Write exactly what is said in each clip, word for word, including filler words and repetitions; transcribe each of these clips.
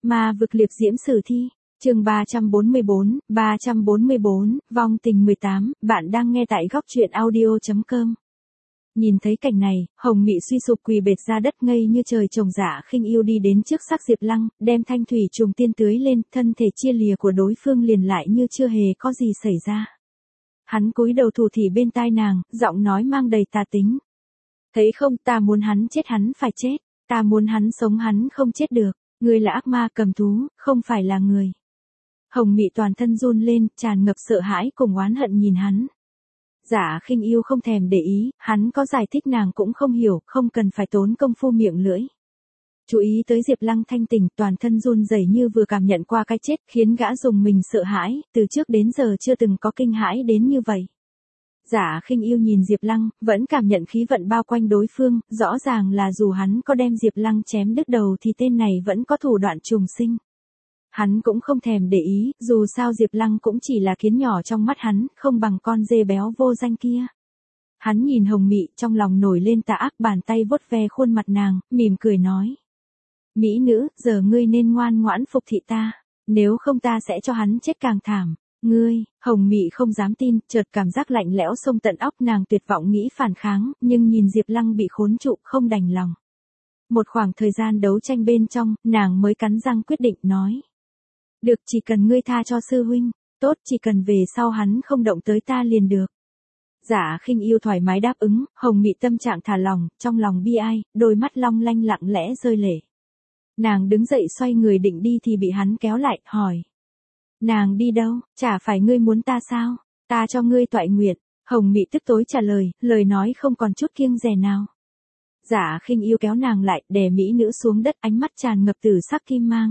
Ma vực liệp diễm sử thi, chương ba trăm bốn mươi bốn, ba trăm bốn mươi bốn, vong tình mười tám, bạn đang nghe tại góc truyện audio.com. Nhìn thấy cảnh này, Hồng Mị suy sụp quỳ bệt ra đất ngây như trời trồng Dạ Khinh Yêu đi đến trước xác Diệp Lăng, đem thanh thủy trùng tiên tưới lên, thân thể chia lìa của đối phương liền lại như chưa hề có gì xảy ra. Hắn cúi đầu thủ thỉ bên tai nàng, giọng nói mang đầy tà tính. Thấy không, ta muốn hắn chết hắn phải chết, ta muốn hắn sống hắn không chết được, ngươi là ác ma cầm thú, không phải là người. Hồng Mị toàn thân run lên, tràn ngập sợ hãi cùng oán hận nhìn hắn. Dạ Khinh Yêu không thèm để ý, hắn có giải thích nàng cũng không hiểu, không cần phải tốn công phu miệng lưỡi. Chú ý tới Diệp Lăng thanh tỉnh, toàn thân run rẩy như vừa cảm nhận qua cái chết, khiến gã dùng mình sợ hãi, từ trước đến giờ chưa từng có kinh hãi đến như vậy. Dạ Khinh Yêu nhìn Diệp Lăng, vẫn cảm nhận khí vận bao quanh đối phương, rõ ràng là dù hắn có đem Diệp Lăng chém đứt đầu thì tên này vẫn có thủ đoạn trùng sinh. Hắn cũng không thèm để ý, dù sao Diệp Lăng cũng chỉ là kiến nhỏ trong mắt hắn, không bằng con dê béo vô danh kia. Hắn nhìn Hồng Mị, trong lòng nổi lên tà ác, bàn tay vuốt ve khuôn mặt nàng, mỉm cười nói. Mỹ nữ, giờ ngươi nên ngoan ngoãn phục thị ta, nếu không ta sẽ cho hắn chết càng thảm. Ngươi, Hồng Mị không dám tin, chợt cảm giác lạnh lẽo xông tận óc, nàng tuyệt vọng nghĩ phản kháng, nhưng nhìn Diệp Lăng bị khốn trụ, không đành lòng. Một khoảng thời gian đấu tranh bên trong, nàng mới cắn răng quyết định nói. Được, chỉ cần ngươi tha cho sư huynh, tốt, chỉ cần về sau hắn không động tới ta liền được. Dạ Khinh Yêu thoải mái đáp ứng, Hồng Mị tâm trạng thả lòng, trong lòng bi ai, đôi mắt long lanh lặng lẽ rơi lệ. Nàng đứng dậy xoay người định đi thì bị hắn kéo lại, hỏi. Nàng đi đâu, chả phải ngươi muốn ta sao, ta cho ngươi toại nguyện. Hồng Mị tức tối trả lời, lời nói không còn chút kiêng dè nào. Dạ Khinh Yêu kéo nàng lại, đè mỹ nữ xuống đất, ánh mắt tràn ngập tử sắc kim mang.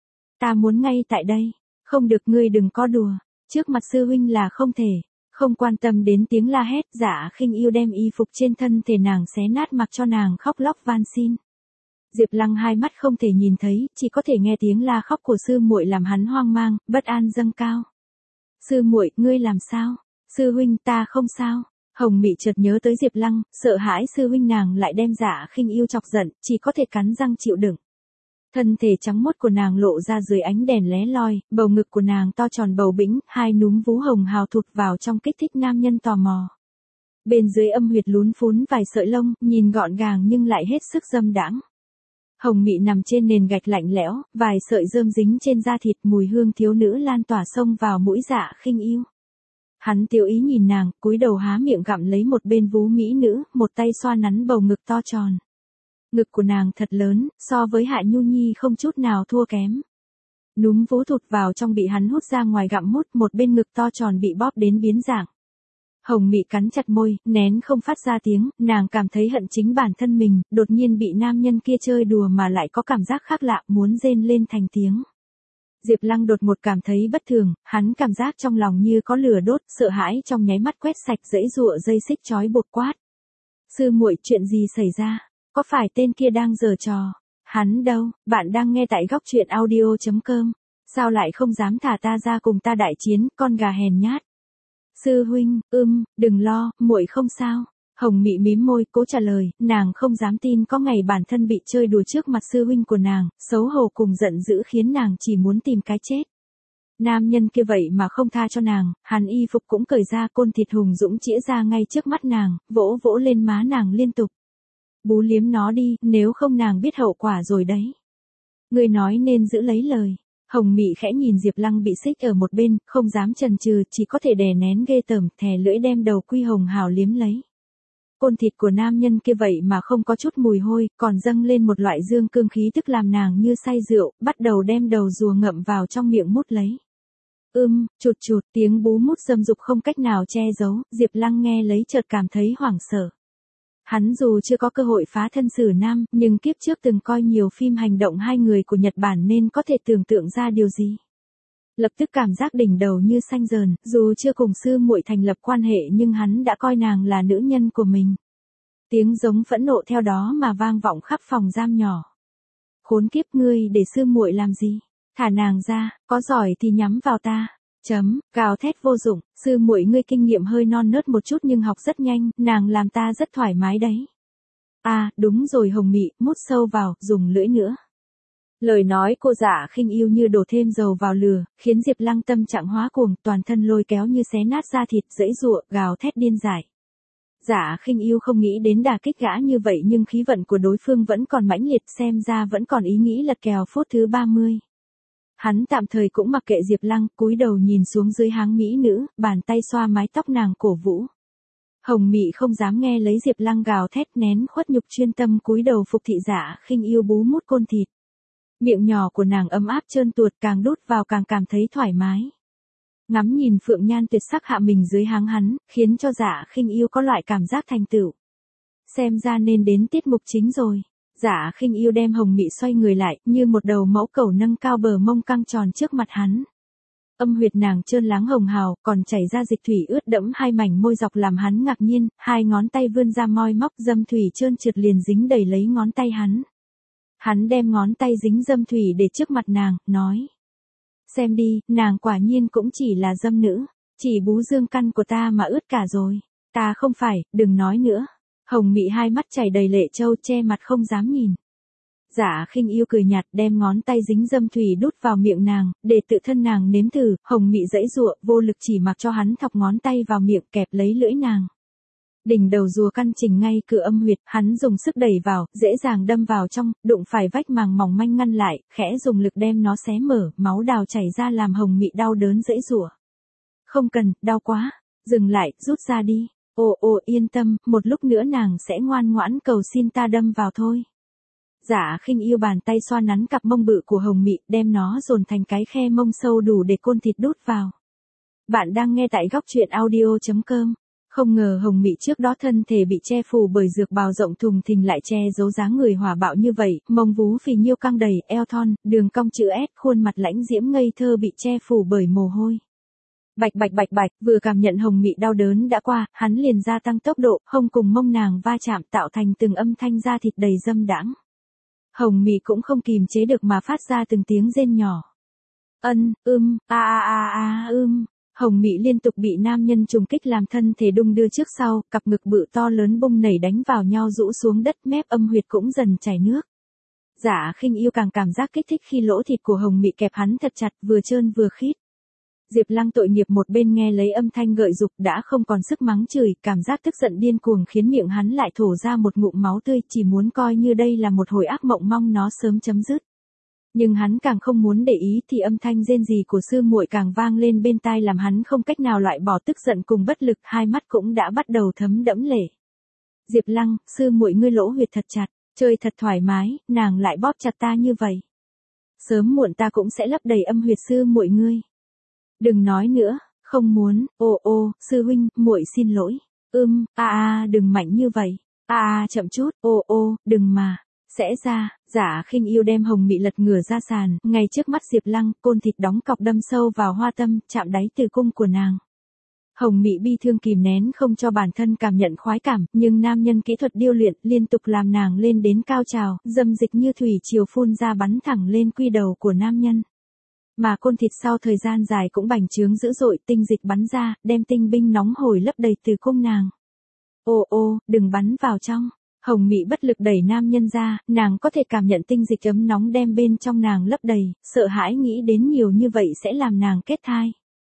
Ta muốn ngay tại đây, không được, ngươi đừng có đùa, trước mặt sư huynh là không thể. Không quan tâm đến tiếng la hét, Dạ Khinh Yêu đem y phục trên thân thể nàng xé nát mặc cho nàng khóc lóc van xin. Diệp Lăng hai mắt không thể nhìn thấy, chỉ có thể nghe tiếng la khóc của sư muội làm hắn hoang mang, bất an dâng cao. Sư muội, ngươi làm sao? Sư huynh, ta không sao. Hồng Mị chợt nhớ tới Diệp Lăng, sợ hãi sư huynh nàng lại đem Dạ Khinh Yêu chọc giận, chỉ có thể cắn răng chịu đựng. Thân thể trắng mốt của nàng lộ ra dưới ánh đèn lé loi, bầu ngực của nàng to tròn bầu bĩnh, hai núm vú hồng hào thụt vào trong kích thích nam nhân tò mò. Bên dưới âm huyệt lún phún vài sợi lông, nhìn gọn gàng nhưng lại hết sức dâm đãng. Hồng Mị nằm trên nền gạch lạnh lẽo, vài sợi rơm dính trên da thịt, mùi hương thiếu nữ lan tỏa xông vào mũi Dạ Khinh Yêu. Hắn tiêu ý nhìn nàng, cúi đầu há miệng gặm lấy một bên vú mỹ nữ, một tay xoa nắn bầu ngực to tròn. Ngực của nàng thật lớn, so với Hạ Nhu Nhi không chút nào thua kém. Núm vú thụt vào trong bị hắn hút ra ngoài gặm mút, một bên ngực to tròn bị bóp đến biến dạng. Hồng Mị cắn chặt môi, nén không phát ra tiếng, nàng cảm thấy hận chính bản thân mình, đột nhiên bị nam nhân kia chơi đùa mà lại có cảm giác khác lạ, muốn rên lên thành tiếng. Diệp Lăng đột một cảm thấy bất thường, hắn cảm giác trong lòng như có lửa đốt, sợ hãi trong nháy mắt quét sạch dãy dụa dây xích trói buộc quát. Sư muội, chuyện gì xảy ra? Có phải tên kia đang giở trò? Hắn đâu? Bạn đang nghe tại góc truyện audio.com. Sao lại không dám thả ta ra cùng ta đại chiến, con gà hèn nhát? Sư huynh, ưm, đừng lo, muội không sao. Hồng Mị mím môi, cố trả lời, nàng không dám tin có ngày bản thân bị chơi đùa trước mặt sư huynh của nàng, xấu hổ cùng giận dữ khiến nàng chỉ muốn tìm cái chết. Nam nhân kia vậy mà không tha cho nàng, hắn y phục cũng cởi ra, côn thịt hùng dũng chĩa ra ngay trước mắt nàng, vỗ vỗ lên má nàng liên tục. Bú liếm nó đi, nếu không nàng biết hậu quả rồi đấy. Ngươi nói nên giữ lấy lời. Hồng Mị khẽ nhìn Diệp Lăng bị xích ở một bên, không dám chần chừ, chỉ có thể đè nén ghê tởm, thè lưỡi đem đầu quy hồng hào liếm lấy. Côn thịt của nam nhân kia vậy mà không có chút mùi hôi, còn dâng lên một loại dương cương khí tức làm nàng như say rượu, bắt đầu đem đầu rùa ngậm vào trong miệng mút lấy. Ưm, chụt chụt, tiếng bú mút dâm dục không cách nào che giấu, Diệp Lăng nghe lấy chợt cảm thấy hoảng sợ. Hắn dù chưa có cơ hội phá thân xử nam, nhưng kiếp trước từng coi nhiều phim hành động hai người của Nhật Bản nên có thể tưởng tượng ra điều gì. Lập tức cảm giác đỉnh đầu như xanh dờn, dù chưa cùng sư muội thành lập quan hệ nhưng hắn đã coi nàng là nữ nhân của mình. Tiếng giống phẫn nộ theo đó mà vang vọng khắp phòng giam nhỏ. Khốn kiếp, ngươi để sư muội làm gì? Thả nàng ra, có giỏi thì nhắm vào ta. Chấm, gào thét vô dụng, sư muội ngươi kinh nghiệm hơi non nớt một chút nhưng học rất nhanh, nàng làm ta rất thoải mái đấy. À, đúng rồi Hồng Mị, mút sâu vào, dùng lưỡi nữa. Lời nói cô Dạ Khinh Yêu như đổ thêm dầu vào lửa, khiến Diệp Lăng tâm trạng hóa cuồng, toàn thân lôi kéo như xé nát da thịt, giãy giụa, gào thét điên dại. Dạ Khinh Yêu không nghĩ đến đả kích gã như vậy nhưng khí vận của đối phương vẫn còn mãnh liệt, xem ra vẫn còn ý nghĩ lật kèo phút thứ ba mươi. Hắn tạm thời cũng mặc kệ Diệp Lăng, cúi đầu nhìn xuống dưới háng mỹ nữ, bàn tay xoa mái tóc nàng cổ vũ. Hồng Mị không dám nghe lấy Diệp Lăng gào thét, nén khuất nhục chuyên tâm cúi đầu phục thị Dạ Khinh Yêu bú mút côn thịt. Miệng nhỏ của nàng ấm áp trơn tuột, càng đút vào càng cảm thấy thoải mái. Ngắm nhìn phượng nhan tuyệt sắc hạ mình dưới háng hắn, khiến cho Dạ Khinh Yêu có loại cảm giác thành tựu. Xem ra nên đến tiết mục chính rồi. Dạ Khinh Yêu đem Hồng Mị xoay người lại, như một đầu mẫu cẩu nâng cao bờ mông căng tròn trước mặt hắn. Âm huyệt nàng trơn láng hồng hào, còn chảy ra dịch thủy ướt đẫm hai mảnh môi dọc làm hắn ngạc nhiên, hai ngón tay vươn ra moi móc dâm thủy trơn trượt liền dính đầy lấy ngón tay hắn. Hắn đem ngón tay dính dâm thủy để trước mặt nàng, nói. Xem đi, nàng quả nhiên cũng chỉ là dâm nữ, chỉ bú dương căn của ta mà ướt cả rồi. Ta không phải, đừng nói nữa. Hồng Mị hai mắt chảy đầy lệ trâu, che mặt không dám nhìn. Dạ Khinh Yêu cười nhạt, đem ngón tay dính dâm thủy đút vào miệng nàng, để tự thân nàng nếm thử. Hồng Mị giãy giụa, vô lực chỉ mặc cho hắn thọc ngón tay vào miệng, kẹp lấy lưỡi nàng. Đỉnh đầu rùa căn chỉnh ngay cửa âm huyệt, hắn dùng sức đẩy vào, dễ dàng đâm vào trong, đụng phải vách màng mỏng manh ngăn lại, khẽ dùng lực đem nó xé mở, máu đào chảy ra làm Hồng Mị đau đớn giãy giụa. Không cần, đau quá, dừng lại, rút ra đi. Ồ ồ yên tâm, một lúc nữa nàng sẽ ngoan ngoãn cầu xin ta đâm vào thôi. Dạ Khinh Yêu bàn tay xoa nắn cặp mông bự của Hồng Mị, đem nó dồn thành cái khe mông sâu đủ để côn thịt đút vào. Bạn đang nghe tại góc truyện audio chấm com. Không ngờ Hồng Mị trước đó thân thể bị che phủ bởi dược bào rộng thùng thình lại che giấu dáng người hỏa bạo như vậy, mông vú phì nhiêu căng đầy, eo thon, đường cong chữ S, khuôn mặt lãnh diễm ngây thơ bị che phủ bởi mồ hôi. Bạch bạch bạch bạch, vừa cảm nhận Hồng Mị đau đớn đã qua, hắn liền gia tăng tốc độ, hông cùng mông nàng va chạm tạo thành từng âm thanh da thịt đầy dâm đãng. Hồng Mị cũng không kìm chế được mà phát ra từng tiếng rên nhỏ. Ân, ưm, a a a a ưm. Hồng Mị liên tục bị nam nhân trùng kích làm thân thể đung đưa trước sau, cặp ngực bự to lớn bung nảy đánh vào nhau rũ xuống đất, mép âm huyệt cũng dần chảy nước. Dạ Khinh Yêu càng cảm giác kích thích khi lỗ thịt của Hồng Mị kẹp hắn thật chặt, vừa trơn vừa khít. Diệp Lăng tội nghiệp một bên nghe lấy âm thanh gợi dục đã không còn sức mắng chửi, cảm giác tức giận điên cuồng khiến miệng hắn lại thổ ra một ngụm máu tươi, chỉ muốn coi như đây là một hồi ác mộng mong nó sớm chấm dứt. Nhưng hắn càng không muốn để ý thì âm thanh rên rỉ của sư muội càng vang lên bên tai làm hắn không cách nào loại bỏ tức giận cùng bất lực, hai mắt cũng đã bắt đầu thấm đẫm lệ. Diệp Lăng, sư muội ngươi lỗ huyệt thật chặt, chơi thật thoải mái, nàng lại bóp chặt ta như vậy. Sớm muộn ta cũng sẽ lấp đầy âm huyệt sư muội ngươi. Đừng nói nữa, không muốn, ô ô, sư huynh, muội xin lỗi. Ưm, a a đừng mạnh như vậy. A a chậm chút, ô ô, đừng mà. Sẽ ra, Dạ Khinh Yêu đem Hồng Mị lật ngửa ra sàn, ngay trước mắt Diệp Lăng, côn thịt đóng cọc đâm sâu vào hoa tâm, chạm đáy tử cung của nàng. Hồng Mị bi thương kìm nén không cho bản thân cảm nhận khoái cảm, nhưng nam nhân kỹ thuật điêu luyện liên tục làm nàng lên đến cao trào, dâm dịch như thủy triều phun ra bắn thẳng lên quy đầu của nam nhân. Mà côn thịt sau thời gian dài cũng bành trướng dữ dội, tinh dịch bắn ra, đem tinh binh nóng hổi lấp đầy tử cung nàng. Ô ô, đừng bắn vào trong. Hồng Mị bất lực đẩy nam nhân ra, nàng có thể cảm nhận tinh dịch ấm nóng đem bên trong nàng lấp đầy, sợ hãi nghĩ đến nhiều như vậy sẽ làm nàng kết thai.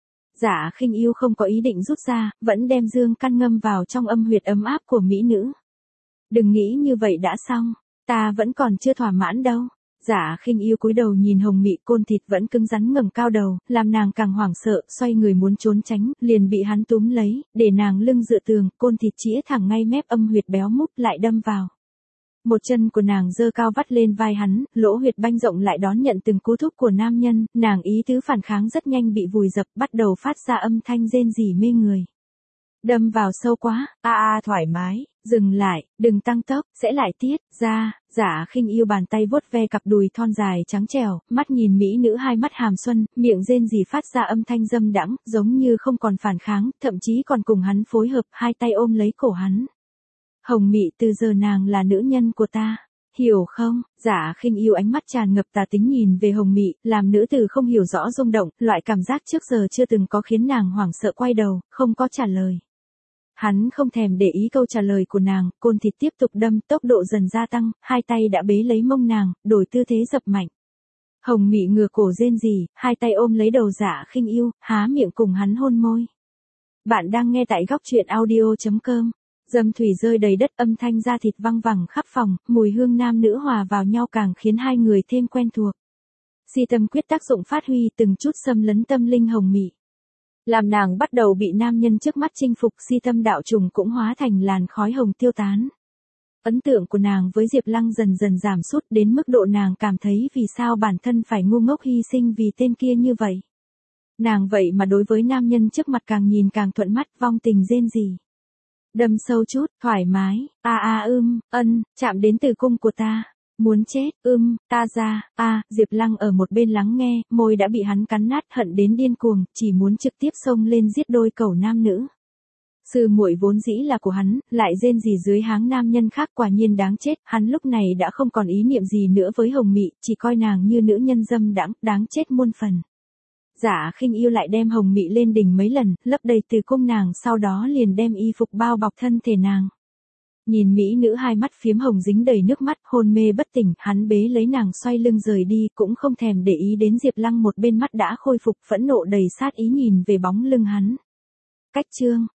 Dạ Khinh Yêu không có ý định rút ra, vẫn đem dương căn ngâm vào trong âm huyệt ấm áp của mỹ nữ. Đừng nghĩ như vậy đã xong, ta vẫn còn chưa thỏa mãn đâu. Dạ Khinh Yêu cúi đầu nhìn Hồng Mị, côn thịt vẫn cứng rắn ngẩng cao đầu, làm nàng càng hoảng sợ, xoay người muốn trốn tránh, liền bị hắn túm lấy, để nàng lưng dựa tường, côn thịt chĩa thẳng ngay mép âm huyệt béo múp lại đâm vào. Một chân của nàng giơ cao vắt lên vai hắn, lỗ huyệt banh rộng lại đón nhận từng cú thúc của nam nhân, nàng ý tứ phản kháng rất nhanh bị vùi dập, bắt đầu phát ra âm thanh rên rỉ mê người. Đâm vào sâu quá, a a thoải mái, dừng lại, đừng tăng tốc, sẽ lại tiết ra. Dạ Khinh Yêu bàn tay vuốt ve cặp đùi thon dài trắng trẻo, mắt nhìn mỹ nữ hai mắt hàm xuân, miệng rên rỉ phát ra âm thanh dâm đãng, giống như không còn phản kháng, thậm chí còn cùng hắn phối hợp, hai tay ôm lấy cổ hắn. Hồng Mị, từ giờ nàng là nữ nhân của ta, hiểu không? Dạ Khinh Yêu ánh mắt tràn ngập tà tính nhìn về Hồng Mị, làm nữ tử không hiểu rõ rung động, loại cảm giác trước giờ chưa từng có khiến nàng hoảng sợ quay đầu, không có trả lời. Hắn không thèm để ý câu trả lời của nàng, côn thịt tiếp tục đâm, tốc độ dần gia tăng, hai tay đã bế lấy mông nàng, đổi tư thế dập mạnh. Hồng Mị ngửa cổ rên rỉ, hai tay ôm lấy đầu Dạ Khinh Yêu, há miệng cùng hắn hôn môi. Bạn đang nghe tại góc truyện audio chấm com. Dâm thủy rơi đầy đất, âm thanh da thịt văng vẳng khắp phòng, mùi hương nam nữ hòa vào nhau càng khiến hai người thêm quen thuộc. Si tâm quyết tác dụng phát huy, từng chút xâm lấn tâm linh Hồng Mị. Làm nàng bắt đầu bị nam nhân trước mắt chinh phục, si tâm đạo trùng cũng hóa thành làn khói hồng tiêu tán. Ấn tượng của nàng với Diệp Lăng dần dần giảm sút đến mức độ nàng cảm thấy vì sao bản thân phải ngu ngốc hy sinh vì tên kia như vậy. Nàng vậy mà đối với nam nhân trước mặt càng nhìn càng thuận mắt, vong tình rên rỉ. Đâm sâu chút, thoải mái, a a ưm, ân, chạm đến tử cung của ta. Muốn chết, ưm, ta ra, a, Diệp Lăng ở một bên lắng nghe, môi đã bị hắn cắn nát, hận đến điên cuồng, chỉ muốn trực tiếp xông lên giết đôi cẩu nam nữ. Sư muội vốn dĩ là của hắn, lại rên rỉ dưới háng nam nhân khác, quả nhiên đáng chết, hắn lúc này đã không còn ý niệm gì nữa với Hồng Mị, chỉ coi nàng như nữ nhân dâm đãng, đáng chết muôn phần. Dạ Khinh Yêu lại đem Hồng Mị lên đỉnh mấy lần, lấp đầy tử cung nàng, sau đó liền đem y phục bao bọc thân thể nàng. Nhìn mỹ nữ hai mắt phiếm hồng dính đầy nước mắt, hôn mê bất tỉnh, hắn bế lấy nàng xoay lưng rời đi, cũng không thèm để ý đến Diệp Lăng một bên mắt đã khôi phục, phẫn nộ đầy sát ý nhìn về bóng lưng hắn. Cách chương